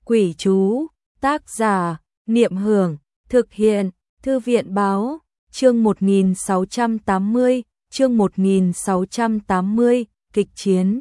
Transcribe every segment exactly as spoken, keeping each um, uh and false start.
Quỷ chú, tác giả, Niệm Hưởng, thực hiện, Thư viện báo, chương một nghìn sáu trăm tám mươi, chương một nghìn sáu trăm tám mươi, kịch chiến.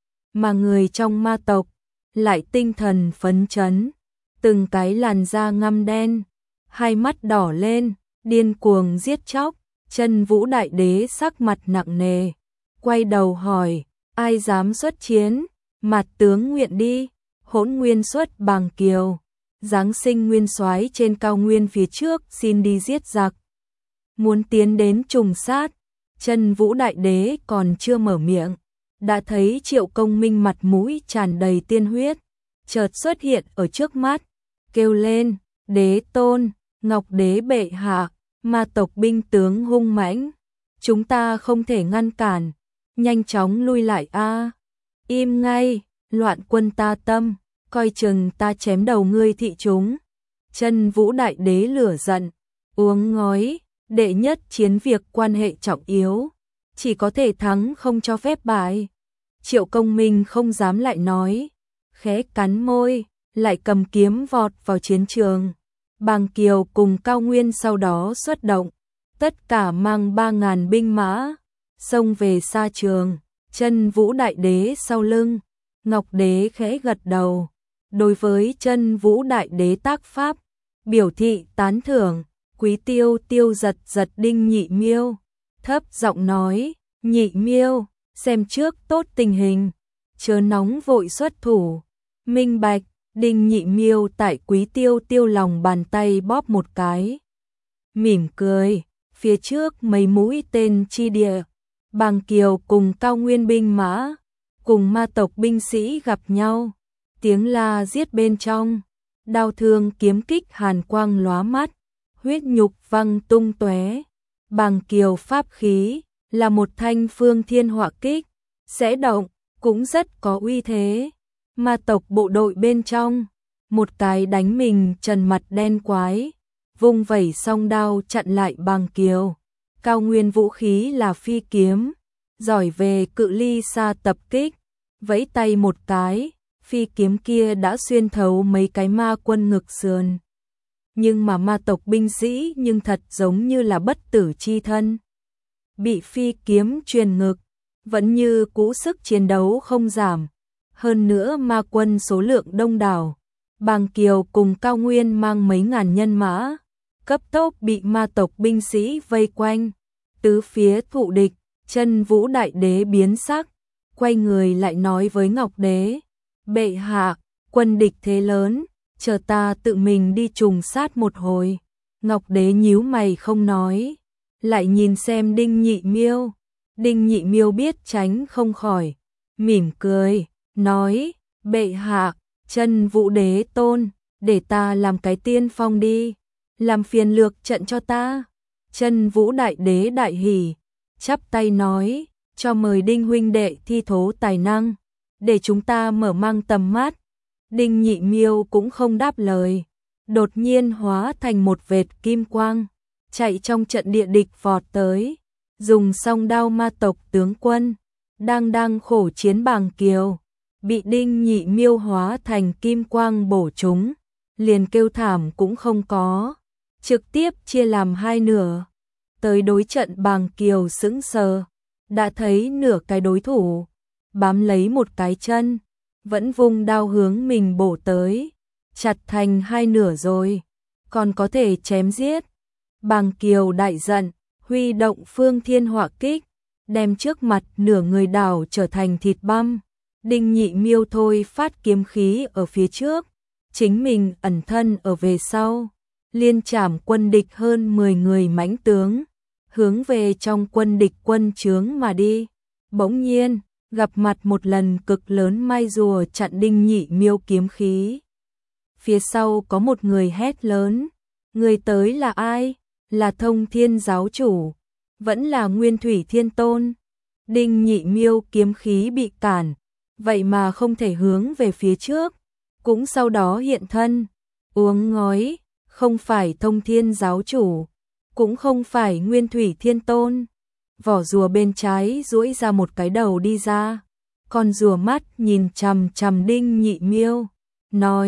Mà người trong ma tộc, lại tinh thần phấn chấn, từng cái làn da ngăm đen, hai mắt đỏ lên, điên cuồng giết chóc. Chân Vũ Đại Đế sắc mặt nặng nề, quay đầu hỏi, ai dám xuất chiến, Mạt tướng nguyện đi. Hỗn Nguyên xuất Bàng Kiều, giáng sinh nguyên soái trên cao nguyên phía trước xin đi giết giặc. Muốn tiến đến trùng sát, Chân Vũ Đại Đế còn chưa mở miệng, đã thấy Triệu Công Minh mặt mũi tràn đầy tiên huyết, chợt xuất hiện ở trước mắt, kêu lên, Đế tôn, Ngọc Đế bệ hạ, ma tộc binh tướng hung mãnh, chúng ta không thể ngăn cản, nhanh chóng lui lại a. Im ngay, loạn quân ta tâm, coi chừng ta chém đầu ngươi thị chúng. Chân Vũ Đại Đế lửa giận, uống ngói, đệ nhất chiến việc quan hệ trọng yếu, chỉ có thể thắng không cho phép bại. Triệu Công Minh không dám lại nói, khẽ cắn môi, lại cầm kiếm vọt vào chiến trường. Bàng Kiều cùng Cao Nguyên sau đó xuất động, tất cả mang ba ngàn binh mã, xông về xa trường. Chân Vũ Đại Đế sau lưng, Ngọc Đế khẽ gật đầu, đối với Chân Vũ Đại Đế tác pháp, biểu thị tán thưởng. Quý Tiêu Tiêu giật giật Đinh Nhị Miêu, thấp giọng nói, Nhị Miêu, xem trước tốt tình hình, chớ nóng vội xuất thủ. Minh bạch. Đinh Nhị Miêu tại Quý Tiêu Tiêu lòng bàn tay bóp một cái, mỉm cười, phía trước mấy mũi tên chi địa, Bàng Kiều cùng Cao Nguyên binh mã, cùng ma tộc binh sĩ gặp nhau, tiếng la giết bên trong, đao thương kiếm kích hàn quang lóa mắt, huyết nhục văng tung tóe. Bàng Kiều pháp khí là một thanh Phương Thiên Họa kích, sẽ động, cũng rất có uy thế. Ma tộc bộ đội bên trong, một cái đánh mình trần mặt đen quái, vung vẩy song đao chặn lại Bàng Kiều. Cao Nguyên vũ khí là phi kiếm, giỏi về cự ly xa tập kích, vẫy tay một cái, phi kiếm kia đã xuyên thấu mấy cái ma quân ngực sườn. Nhưng mà ma tộc binh sĩ nhưng thật giống như là bất tử chi thân, bị phi kiếm truyền ngực, vẫn như cũ sức chiến đấu không giảm. Hơn nữa ma quân số lượng đông đảo, Bàng Kiều cùng Cao Nguyên mang mấy ngàn nhân mã, cấp tốc bị ma tộc binh sĩ vây quanh, tứ phía thụ địch. Chân Vũ Đại Đế biến sắc, quay người lại nói với Ngọc Đế, bệ hạ, quân địch thế lớn, chờ ta tự mình đi trùng sát một hồi. Ngọc Đế nhíu mày không nói, lại nhìn xem Đinh Nhị Miêu. Đinh Nhị Miêu biết tránh không khỏi, mỉm cười, nói, bệ hạ, Chân Vũ Đế tôn, để ta làm cái tiên phong đi, làm phiền lược trận cho ta. Chân Vũ Đại Đế đại hỉ, chắp tay nói, cho mời Đinh huynh đệ thi thố tài năng, để chúng ta mở mang tầm mắt. Đinh Nhị Miêu cũng không đáp lời, đột nhiên hóa thành một vệt kim quang, chạy trong trận địa địch vọt tới, dùng song đao ma tộc tướng quân, đang đang khổ chiến Bàng Kiều, bị Đinh Nhị Miêu hóa thành kim quang bổ trúng, liền kêu thảm cũng không có, trực tiếp chia làm hai nửa. Tới đối trận Bàng Kiều sững sờ, đã thấy nửa cái đối thủ, bám lấy một cái chân, vẫn vung đao hướng mình bổ tới, chặt thành hai nửa rồi, còn có thể chém giết. Bàng Kiều đại giận, huy động Phương Thiên Họa kích, đem trước mặt nửa người đảo trở thành thịt băm. Đinh Nhị Miêu thôi phát kiếm khí ở phía trước, chính mình ẩn thân ở về sau, liên chảm quân địch hơn mười người mãnh tướng, hướng về trong quân địch quân trướng mà đi. Bỗng nhiên, gặp mặt một lần cực lớn mai rùa chặn Đinh Nhị Miêu kiếm khí. Phía sau có một người hét lớn, người tới là ai? Là Thông Thiên giáo chủ, vẫn là Nguyên Thủy Thiên Tôn. Đinh Nhị Miêu kiếm khí bị cản, vậy mà không thể hướng về phía trước, cũng sau đó hiện thân, uống ngói, không phải Thông Thiên giáo chủ, cũng không phải Nguyên Thủy Thiên Tôn. Vỏ rùa bên trái duỗi ra một cái đầu đi ra, con rùa mắt nhìn chằm chằm Đinh Nhị Miêu, nói,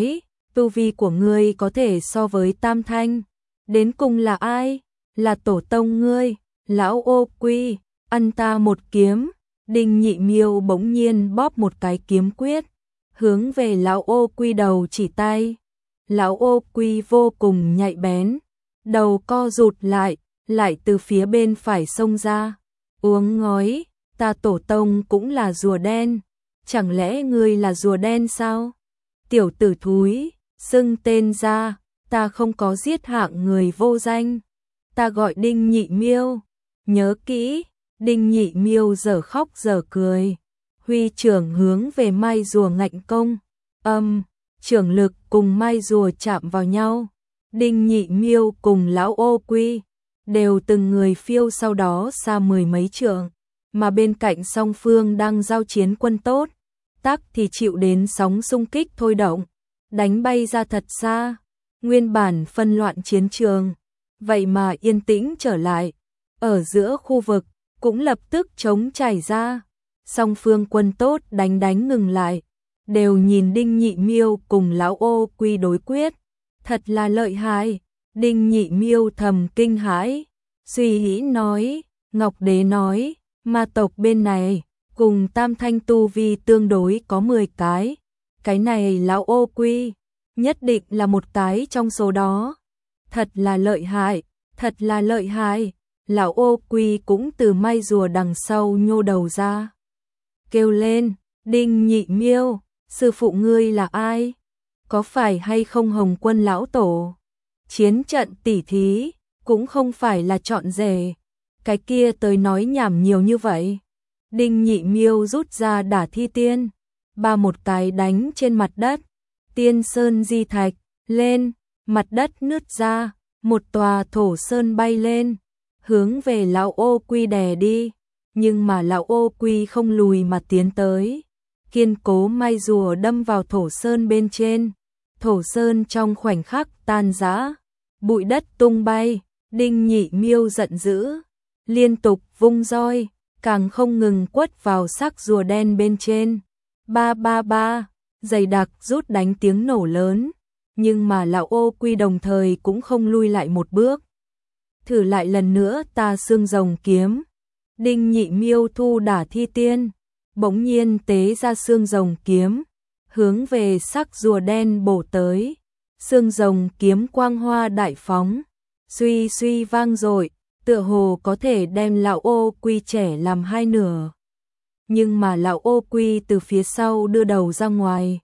tu vi của ngươi có thể so với Tam Thanh. Đến cùng là ai? Là tổ tông ngươi, lão ô quy, ăn ta một kiếm. Đinh Nhị Miêu bỗng nhiên bóp một cái kiếm quyết, hướng về lão ô quy đầu chỉ tay. Lão ô quy vô cùng nhạy bén, đầu co rụt lại, lại từ phía bên phải xông ra. Uống ngói, ta tổ tông cũng là rùa đen, chẳng lẽ ngươi là rùa đen sao? Tiểu tử thúi, xưng tên ra, ta không có giết hạng người vô danh. Ta gọi Đinh Nhị Miêu, nhớ kỹ. Đinh Nhị Miêu giờ khóc giờ cười, huy trưởng hướng về mai rùa ngạnh công. Âm, trưởng lực cùng mai rùa chạm vào nhau. Đinh Nhị Miêu cùng lão ô quy đều từng người phiêu sau đó xa mười mấy trượng, mà bên cạnh song phương đang giao chiến quân tốt, Tắc thì chịu đến sóng xung kích thôi động, đánh bay ra thật xa. Nguyên bản phân loạn chiến trường, vậy mà yên tĩnh trở lại, ở giữa khu vực cũng lập tức trống chảy ra. Song phương quân tốt đánh đánh ngừng lại, đều nhìn Đinh Nhị Miêu cùng lão ô quy đối quyết, thật là lợi hại. Đinh Nhị Miêu thầm kinh hãi, suy nghĩ nói, Ngọc Đế nói, ma tộc bên này cùng Tam Thanh tu vi tương đối có mười cái, cái này lão ô quy nhất định là một cái trong số đó. Thật là lợi hại, thật là lợi hại. Lão ô quy cũng từ mai rùa đằng sau nhô đầu ra, kêu lên, Đinh Nhị Miêu, sư phụ ngươi là ai? Có phải hay không Hồng Quân lão tổ? Chiến trận tỉ thí cũng không phải là chọn rể, cái kia tới nói nhảm nhiều như vậy. Đinh Nhị Miêu rút ra Đả Thi Tiên, ba một cái đánh trên mặt đất, tiên sơn di thạch lên, mặt đất nứt ra, một tòa thổ sơn bay lên, hướng về lão ô quy đè đi. Nhưng mà lão ô quy không lùi mà tiến tới, kiên cố mai rùa đâm vào thổ sơn bên trên, thổ sơn trong khoảnh khắc tan rã, bụi đất tung bay. Đinh Nhị Miêu giận dữ, liên tục vung roi, càng không ngừng quất vào xác rùa đen bên trên. Ba ba ba, dày đặc rút đánh tiếng nổ lớn, nhưng mà lão ô quy đồng thời cũng không lui lại một bước. Thử lại lần nữa ta xương rồng kiếm. Đinh Nhị Miêu thu Đả Thi Tiên, bỗng nhiên tế ra xương rồng kiếm, hướng về xác rùa đen bổ tới. Xương rồng kiếm quang hoa đại phóng, suy suy vang dội, tựa hồ có thể đem lão ô quy trẻ làm hai nửa. Nhưng mà lão ô quy từ phía sau đưa đầu ra ngoài,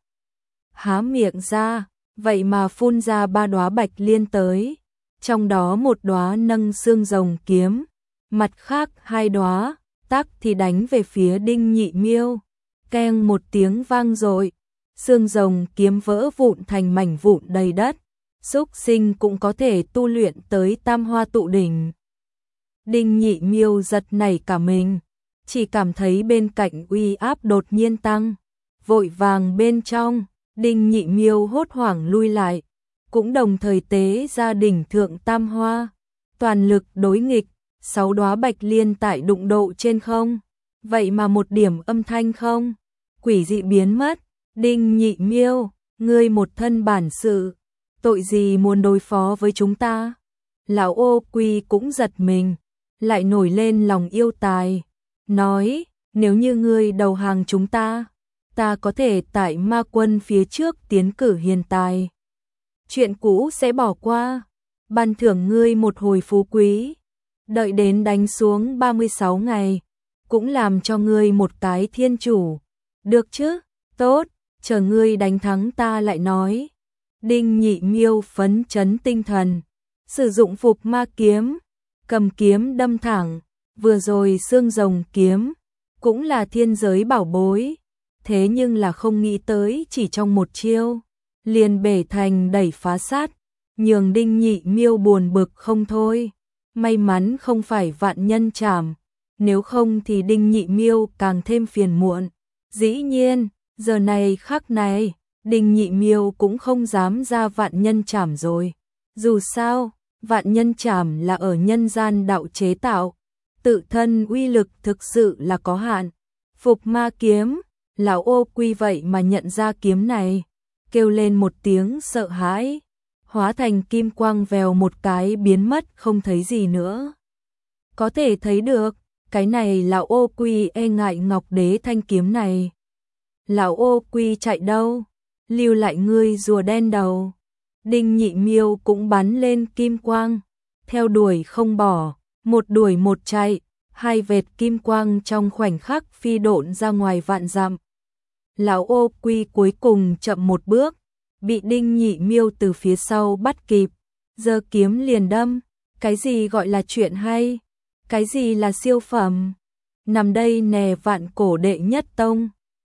há miệng ra, vậy mà phun ra ba đóa bạch liên tới, trong đó một đóa nâng xương rồng kiếm, mặt khác hai đóa Tắc thì đánh về phía Đinh Nhị Miêu. Keng một tiếng vang dội, xương rồng kiếm vỡ vụn thành mảnh vụn đầy đất. Súc sinh cũng có thể tu luyện tới Tam Hoa Tụ Đỉnh. Đinh Nhị Miêu giật nảy cả mình, chỉ cảm thấy bên cạnh uy áp đột nhiên tăng, vội vàng bên trong, Đinh Nhị Miêu hốt hoảng lui lại, cũng đồng thời tế ra đỉnh thượng Tam Hoa, toàn lực đối nghịch. Sáu đóa bạch liên tại đụng độ trên không, vậy mà một điểm âm thanh không, quỷ dị biến mất. Đinh Nhị Miêu, ngươi một thân bản sự, tội gì muốn đối phó với chúng ta? Lão ô quy cũng giật mình, lại nổi lên lòng yêu tài, nói, nếu như ngươi đầu hàng chúng ta, ta có thể tại ma quân phía trước tiến cử hiền tài. Chuyện cũ sẽ bỏ qua, ban thưởng ngươi một hồi phú quý. Đợi đến đánh xuống ba mươi sáu ngày, cũng làm cho ngươi một cái thiên chủ. Được chứ? Tốt, chờ ngươi đánh thắng ta lại nói. Đinh Nhị Miêu phấn chấn tinh thần, sử dụng phục ma kiếm, cầm kiếm đâm thẳng. Vừa rồi xương rồng kiếm, cũng là thiên giới bảo bối, thế nhưng là không nghĩ tới chỉ trong một chiêu, liền bể thành đẩy phá sát, nhường Đinh Nhị Miêu buồn bực không thôi. May mắn không phải vạn nhân trảm, nếu không thì Đinh Nhị Miêu càng thêm phiền muộn. Dĩ nhiên, giờ này khắc này, Đinh Nhị Miêu cũng không dám ra vạn nhân trảm rồi. Dù sao, vạn nhân trảm là ở nhân gian đạo chế tạo, tự thân uy lực thực sự là có hạn. Phục ma kiếm, lão ô quy vậy mà nhận ra kiếm này, kêu lên một tiếng sợ hãi, hóa thành kim quang vèo một cái biến mất không thấy gì nữa. Có thể thấy được, cái này lão ô quy e ngại Ngọc Đế thanh kiếm này. Lão ô quy chạy đâu? Lưu lại ngươi rùa đen đầu. Đinh Nhị Miêu cũng bắn lên kim quang, theo đuổi không bỏ, một đuổi một chạy, hai vệt kim quang trong khoảnh khắc phi độn ra ngoài vạn dặm. Lão ô quy cuối cùng chậm một bước, bị Đinh Nhị Miêu từ phía sau bắt kịp, giơ kiếm liền đâm. Cái gì gọi là chuyện hay? Cái gì là siêu phẩm? Nằm đây nè vạn cổ đệ nhất tông.